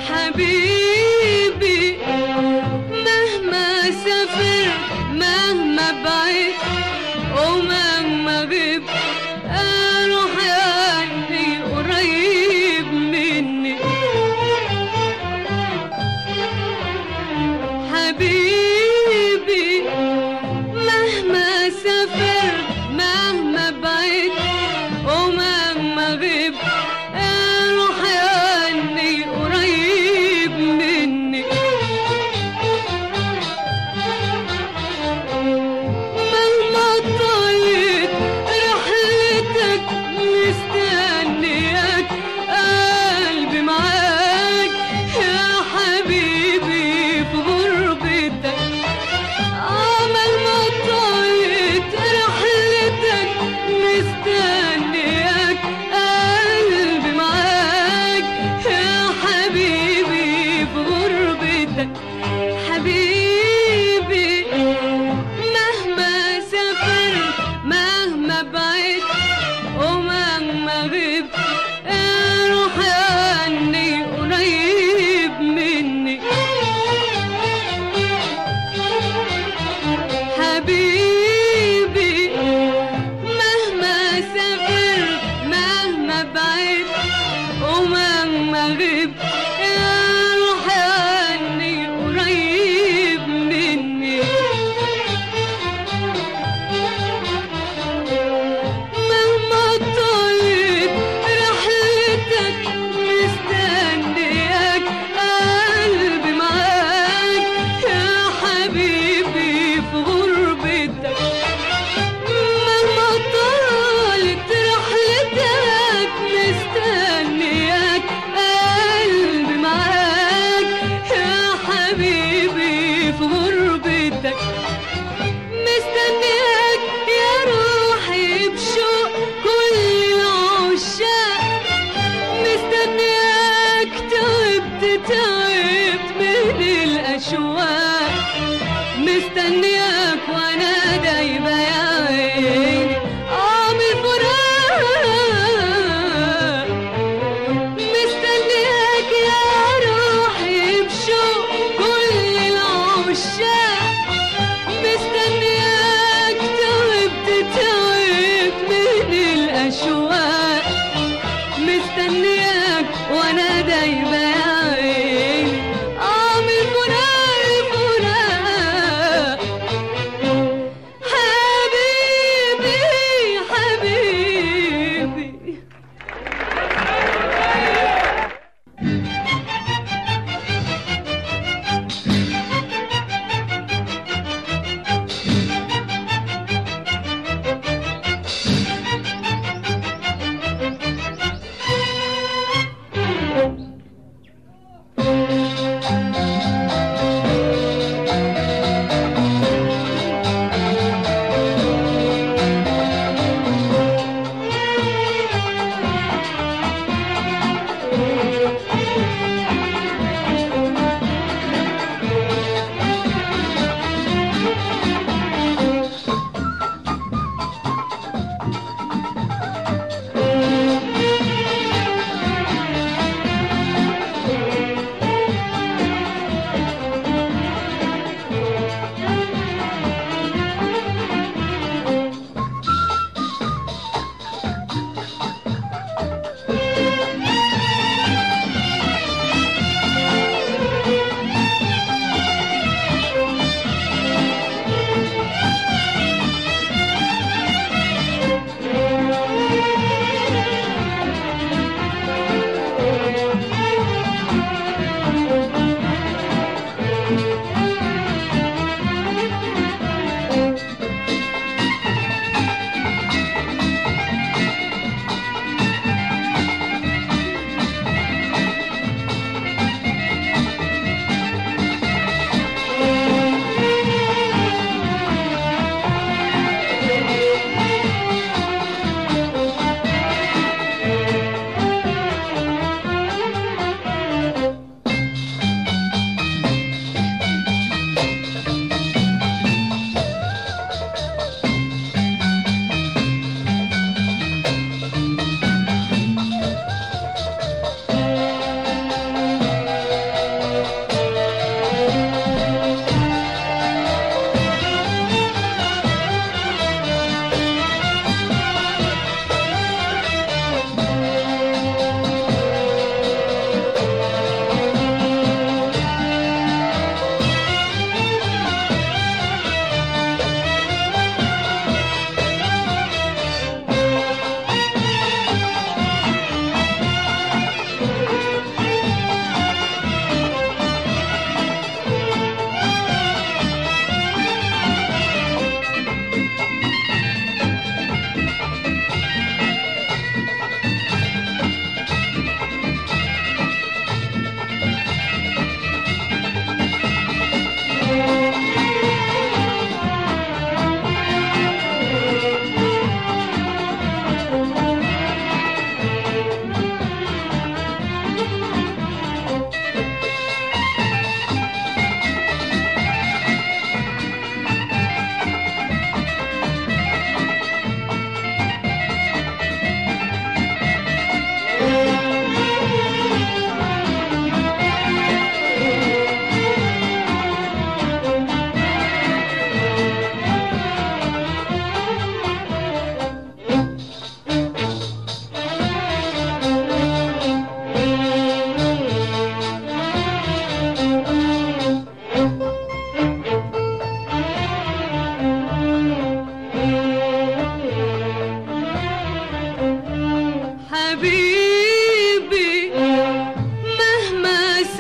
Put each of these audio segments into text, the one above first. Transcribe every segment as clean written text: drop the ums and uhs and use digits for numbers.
حبيبي مهما سافر مهما بعيد ومهما غيب اروح عني قريب مني. حبيبي مهما سافر مهما بعيد ومهما غيب اروح عني قريب مني. مهما طالت رحلتك مستنياك قلبي معاك يا حبيبي في غربتك. مهما طالت رحلتك مستنياك قلبي معاك يا حبيبي في غربتك. حبيبي مهما سافر مهما بعيد ومهما غيب اروح عني قريب مني. حبيبي مهما سافر مهما بعيد ومهما غيب اروح عني قريب مني. مهما طالت رحلتك مستنياك قلبي معاك يا حبيبي في غربتك. مهما طالت رحلتك مستنياك قلبي معاك يا حبيبي في غربتك. مستنياك يا روحي بشوق كل العشاق. مستنياك تعبت من الأشواق. مستنياك وانا دايبة يا عيني من الفراق. مستنياك يا روحي بشوق كل العشاق. مستنياك تعبت من الأشواق. مستنياك وانا دايبة يا عيني من الفراق.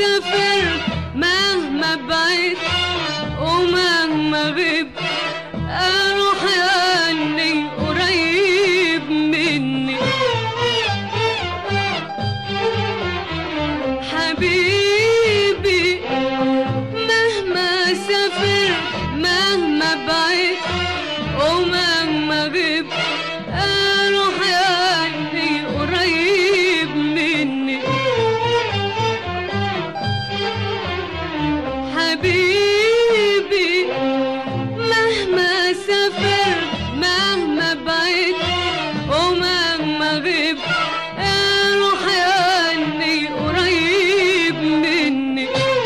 سافرت مهما بعدت ومهما غبت اروح عني قريب مني حبيبي مهما سافرت مهما بعدت ومهما غبت اروح عني قريب مني حبيبي مهما سافرت مهما بعدت ومهما غبت اروح عني قريب مني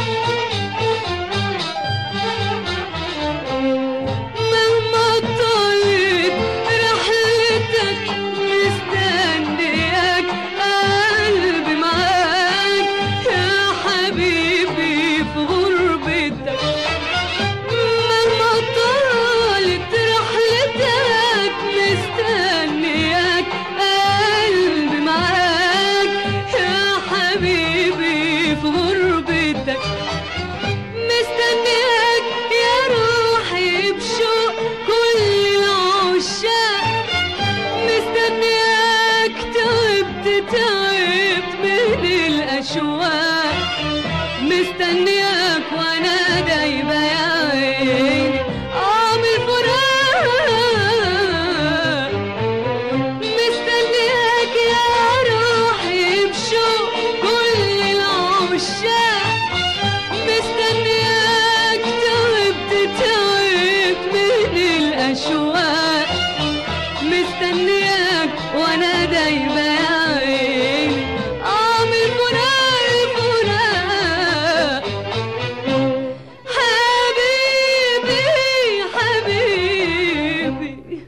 مهما طالت رحلتك مستنياك قلبي معاك يا حبيبي في غربتك مهما طالت رحلتك مستنياك قلبي معاك يا حبيبي في غربتك مستنياك يا روحي بشوق كل العشاق مستنياك تعبت من الأشواق مستنياك وانا دايبة يا عيني من الفراق مستنياك يا روحي بشوق كل العشاق مستنياك تعبت من الأشواق مستنياك وانا دايبة يا عيني من الفراق حبيبي حبيبي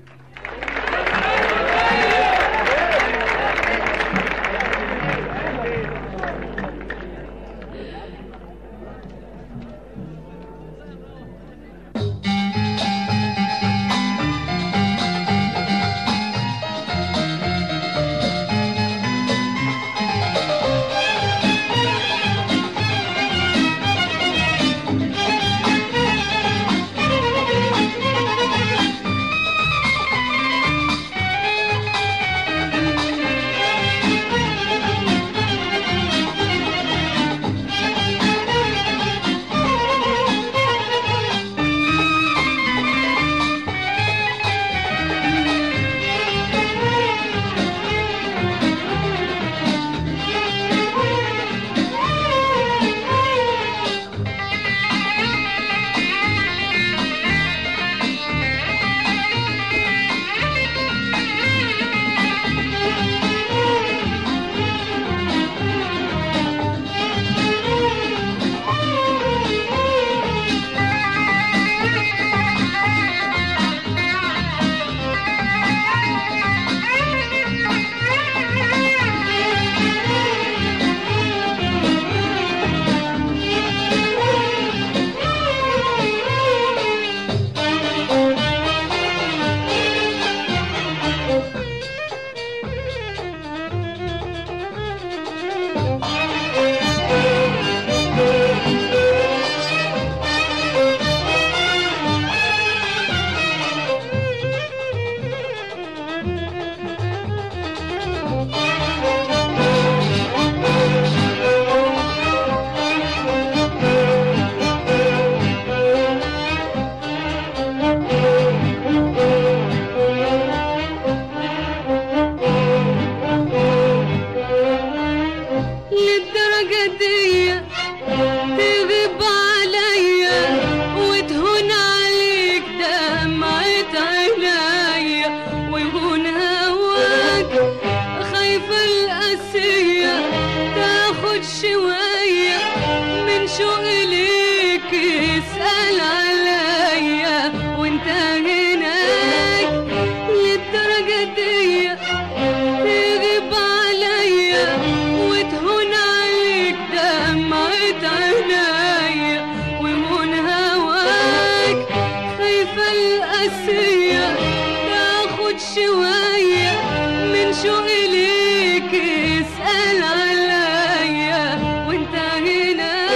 شوقي ليك اسأل عليا وانت هنا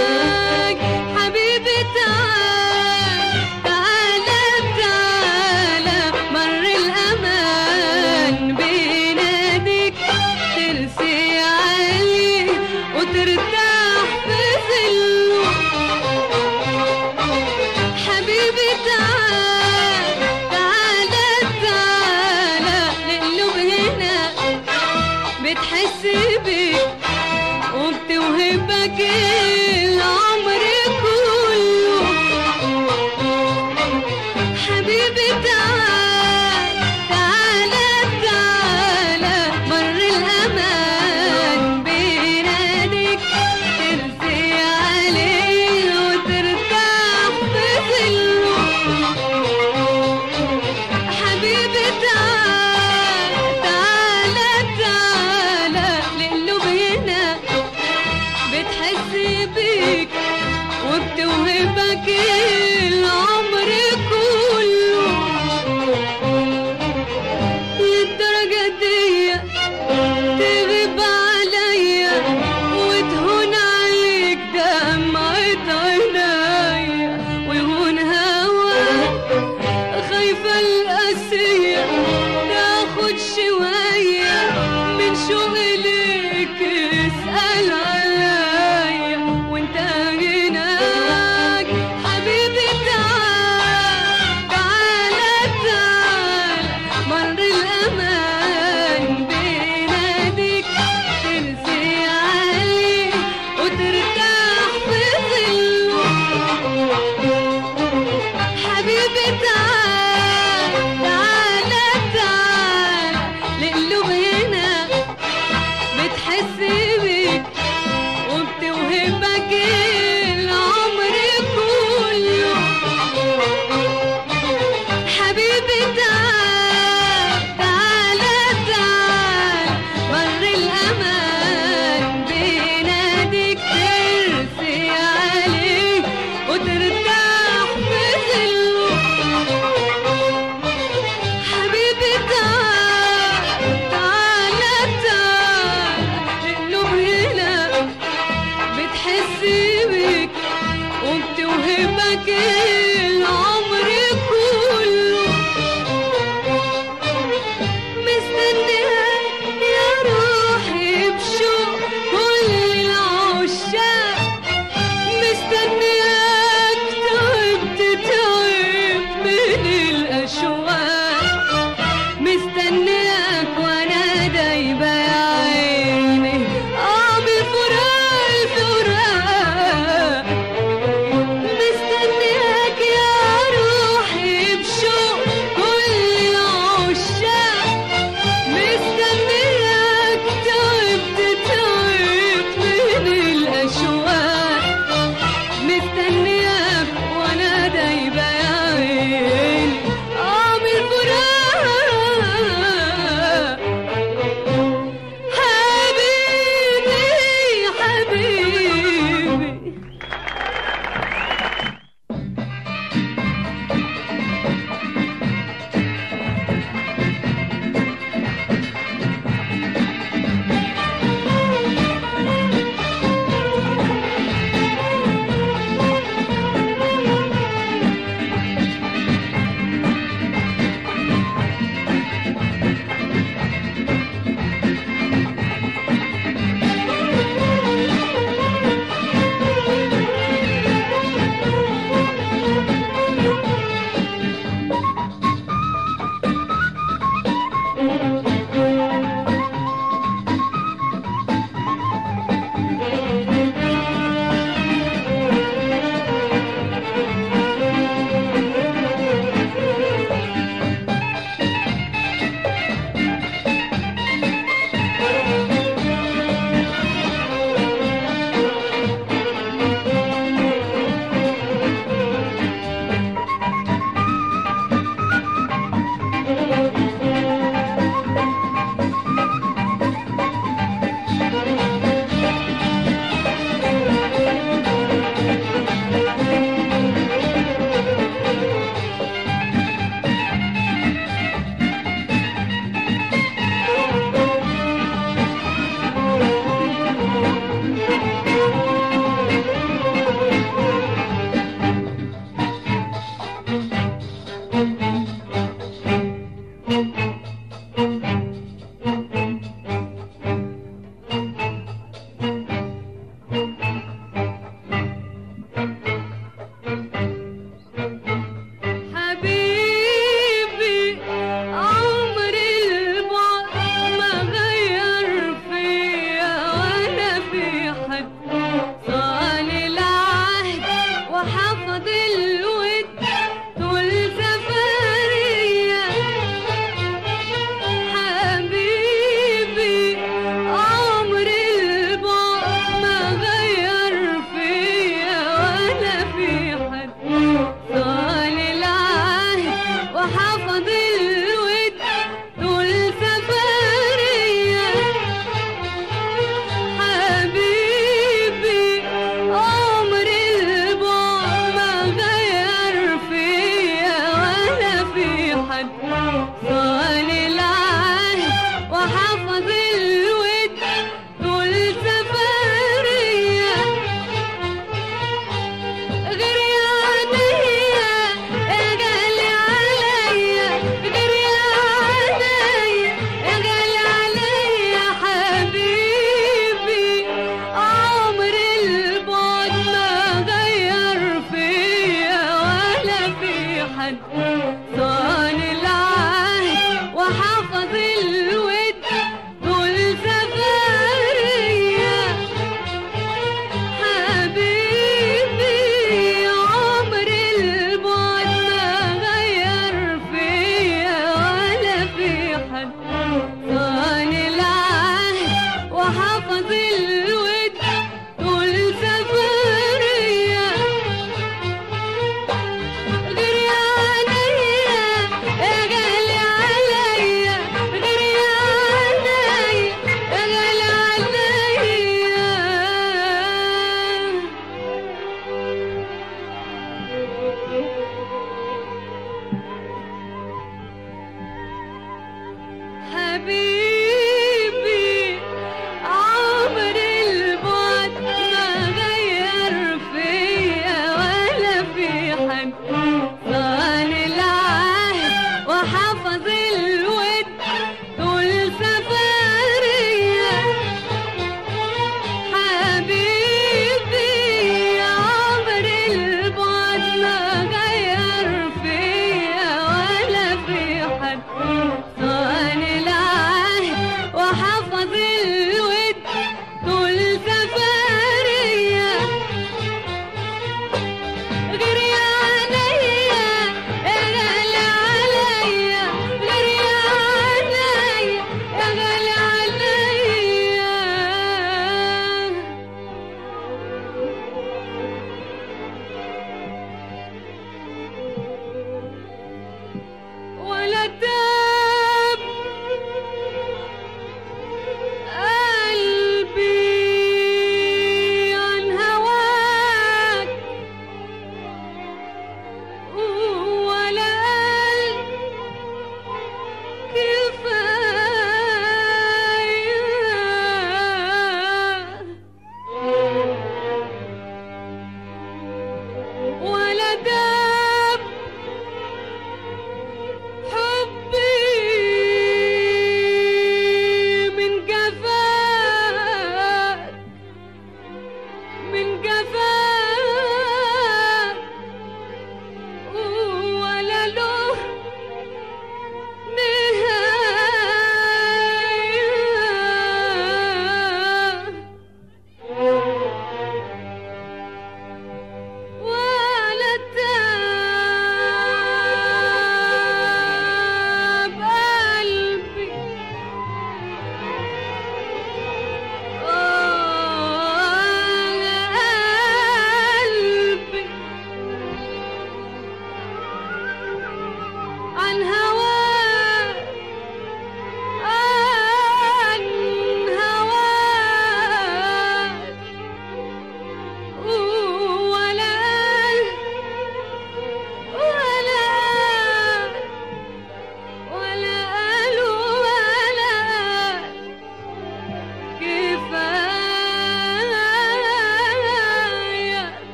بك العمر كله. حبيبي تعال تعالى تعالى مر الأمان بيناديك، ترسي عليه وترتاح في ظله. حبيبي تعال تعالى تعالى للي بينا، بتحس بيك وبتوهبك العمر كله. للدرجة دي تغيب عليا وتهون عليك دمعة عينيا ويهون هواك، خايفة القاسية تاخد شوية من شوق ليك، اسأل عليا وانت هناك. حبيبي تعال تعالى تعالى مر الأمان بيناديك، ترسي عليه وترتاح في ظله. حبيبي تعال تعالى تعالى لقلوب هنا، بتحس بيك وبتوهبك العمر كله. حبيبي تعال تعالى تعالى مر الأمان بيناديك، ترسي عليه وترتاح في ظله. حبيبي تعال تعالى تعالى لقلوب هنا، بتحس بيك وبتوهبك العمر كله. مستنياك يا روحي بشوق كل العشاق، مستنياك تعبت تعب من الأشواق، مستنياك وانا دايبة يا عيني من فراق الفراق. مستنياك يا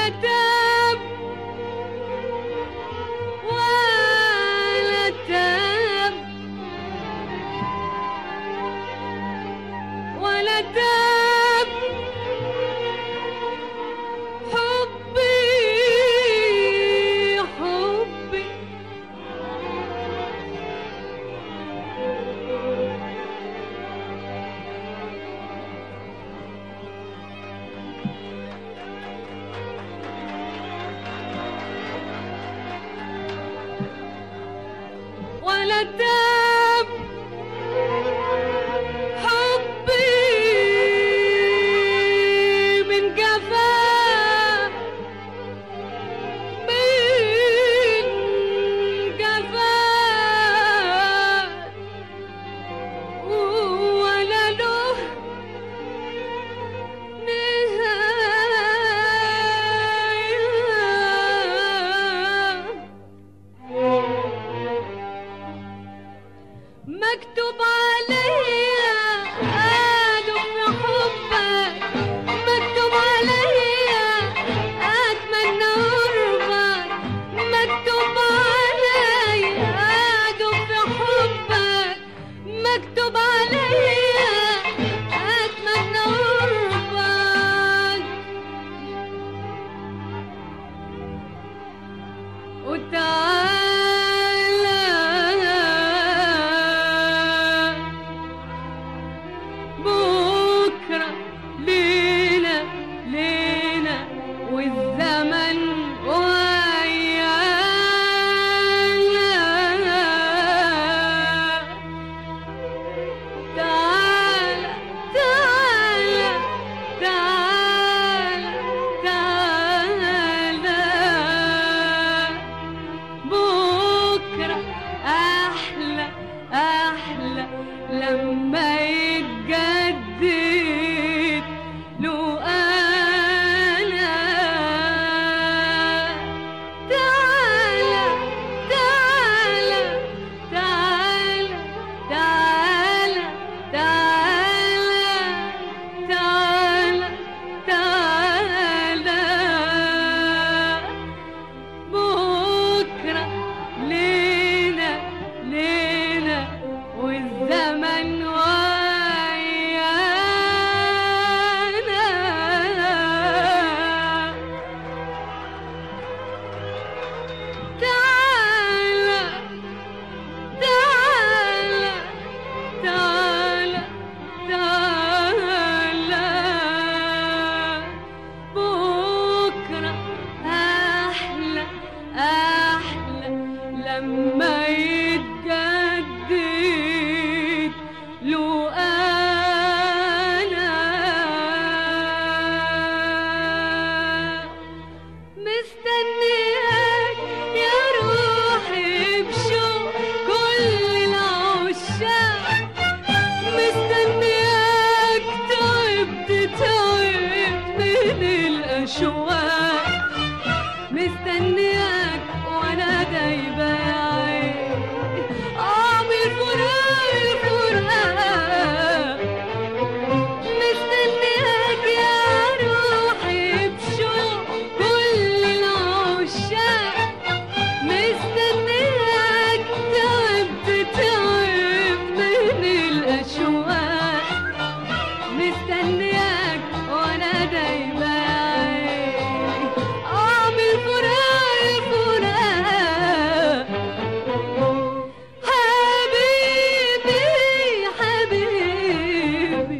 ولا تاب ولا تاب ولا تاب حبي حبي ولا تاب حبي من جفاء من جفاء ولا له مكتوب عليا أدوم في حبك مكتوب عليا أتمنى قربك مكتوب عليا أدوم في حبك مكتوب عليا أتمنى قربك وتعالى بكرة لينا لينا والزمن ويانا تعالى تعالى تعالى تعالى بكرة أحلى أحلى لما يتجدد له أنا تعالى تعالى تعالى تعالى تعالى تعالى بكرة لينا لينا والزمن ويانا تعالى تعالى تعالى تعالى بكرة أحلى أحلى لما يتجدد له أنا مستنياك يا روحي بشوق كل العشاق مستنياك تعبت تعبت من الأشواق مستنياك وانا دايبة يا عيني اعمل فراق فراق مستنياك يا روحي بشوق كل العشاق مستنياك تعبت تعبت من الاشواق مستنياك وانا دايبة يا عيني اعمل فراق فراق حبيبي حبيبي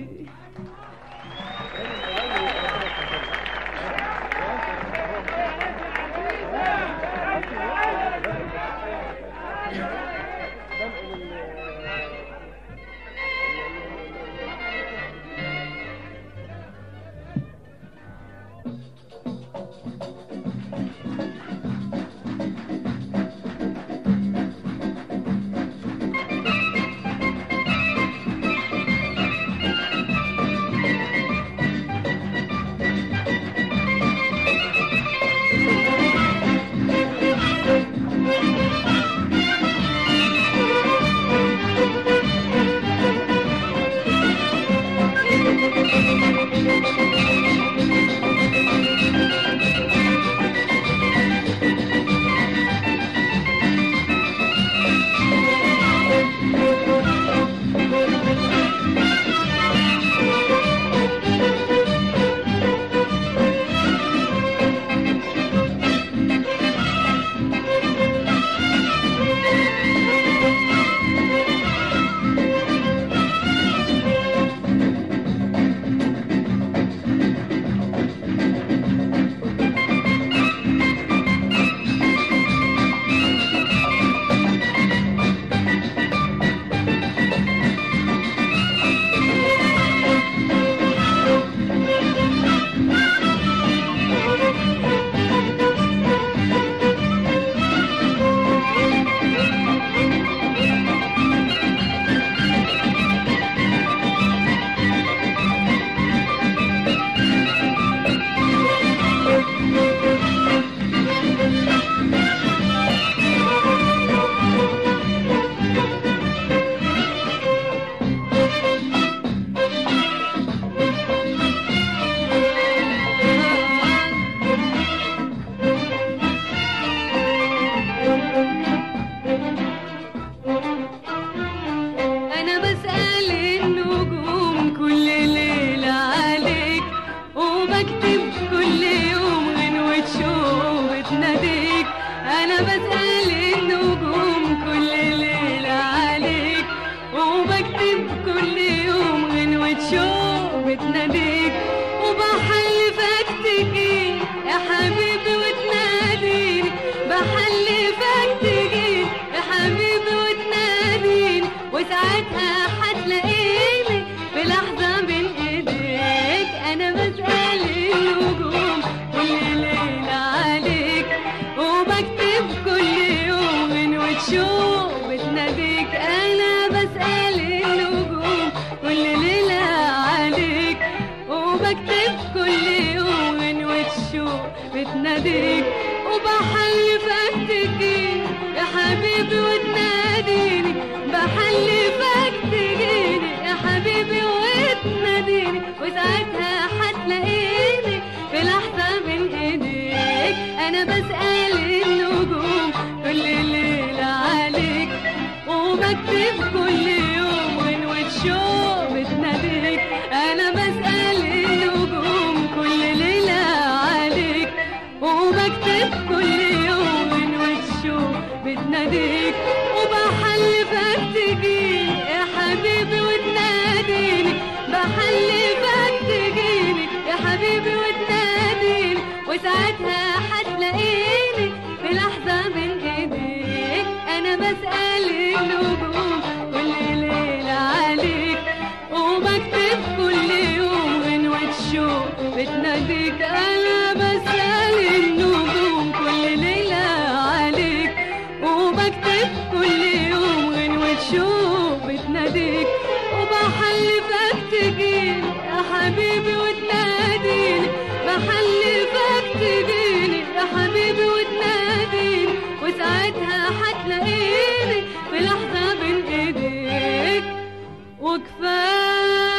بتناديك وبحلفك تجي يا حبيبي وتناديني، بحلفك تجي يا حبيبي وتناديني، وساعتها هتلاقيني في لحظة بين ايديك. انا بسأل النجوم كل ليلة عليك، وبكتب كل يوم وتشوق بتناديك. انا بسأل النجوم كل ليلة عليك، وبكتب كل يوم وتشوق بتناديك، وبحلفك تجيني يا حبيبي وتناديني، بحلفك تجيني يا حبيبي وتناديني، وساعتها هتلاقيني في لحظة بين ايديك. انا بسأل النجوم كل ليلة عليك، وبكتب كل يوم وتشوق بتناديك. انا بسأل النجوم كل ليلة عليك، وبكتب كل يوم وتشوق بتناديك، وبحلفك تجيني يا حبيبي وتناديني، بحلفك تجيني يا حبيبي وتناديني، وساعتها هتلاقيني في لحظة بين ايديك. انا بسأل النجوم كل ليلة عليك، وبكتب كل يوم وتشوق بتناديك. انا بسأل النجوم كل ليلة عليك، وبكتب كل يوم وتشوق بتناديك، وبحلفك تجيني يا حبيبي وتناديني، بحلفك تجيني يا حبيبي وتناديني، وساعتها هتلاقيني في لحظة بين ايديك. وكفاية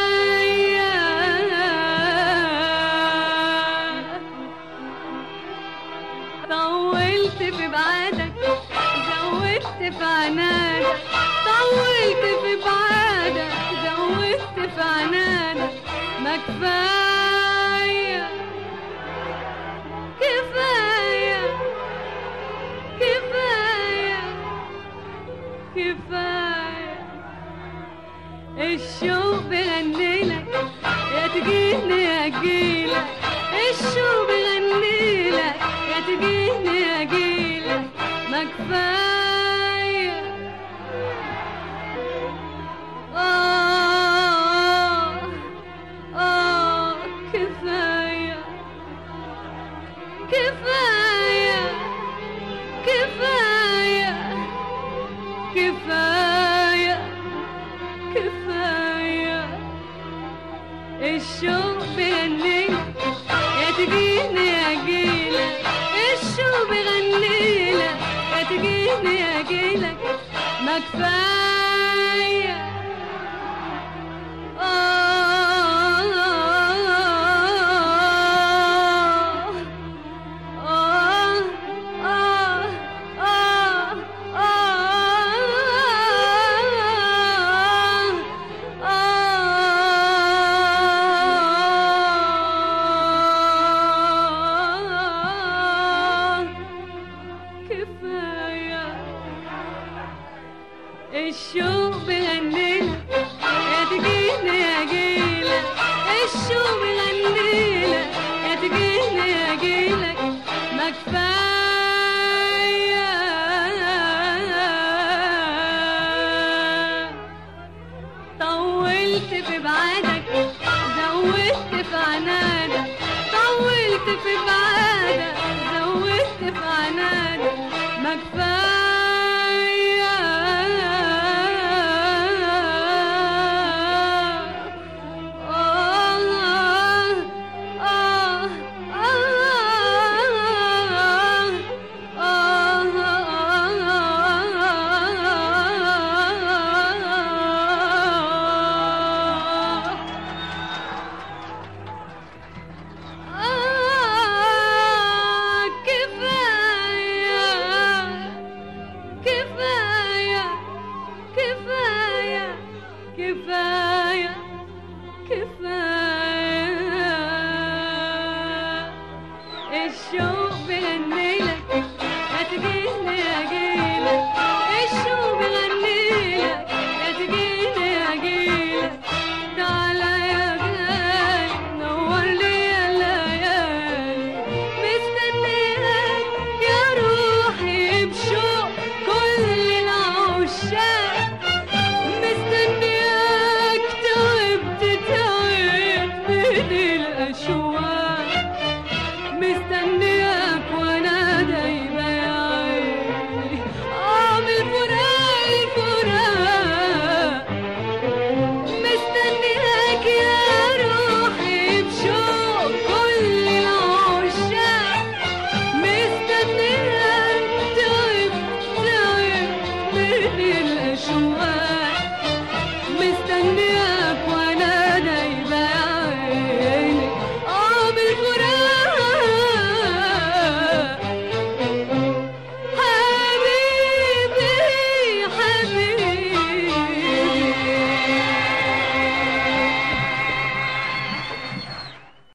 طولت في بعادك، زودت في عنادك، طولت في بعادك، زودت في عنادك. ما كفاية كفاية كفاية كفاية، الشوق بغنيلك يا تجيني يا جيلك، الشوق بغنيلك يا تجيني يا جيلك. ما كفاية كفاية كفاية كفاية كفاية كفاية، الشوق بيغنيلك يا تجيني يا جيلك، الشوق بيغنيلك يا تجيني يا جيلك. ما كفاية الشوق بغنيلك يا تجيني يا جيلك، الشوق بغنيلك يا تجيني يا جيلك. ما كفاية طولت في بعادك، زودت في عنادك، طولت في بعادك، زودت في عنادك. ما كفاية شوق